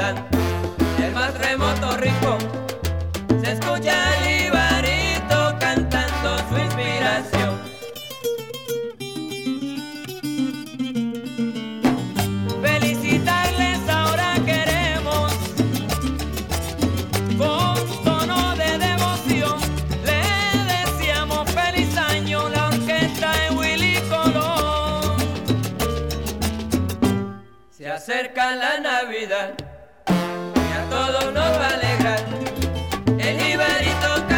ciudad, el más remoto rincón, se escucha el jibarito cantando su inspiración. Felicitarles ahora queremos, con tono de devoción, le deseamos feliz año la orquesta de Willy Colón. Se acerca la Navidad y a todos nos va a alegrar el jibarito.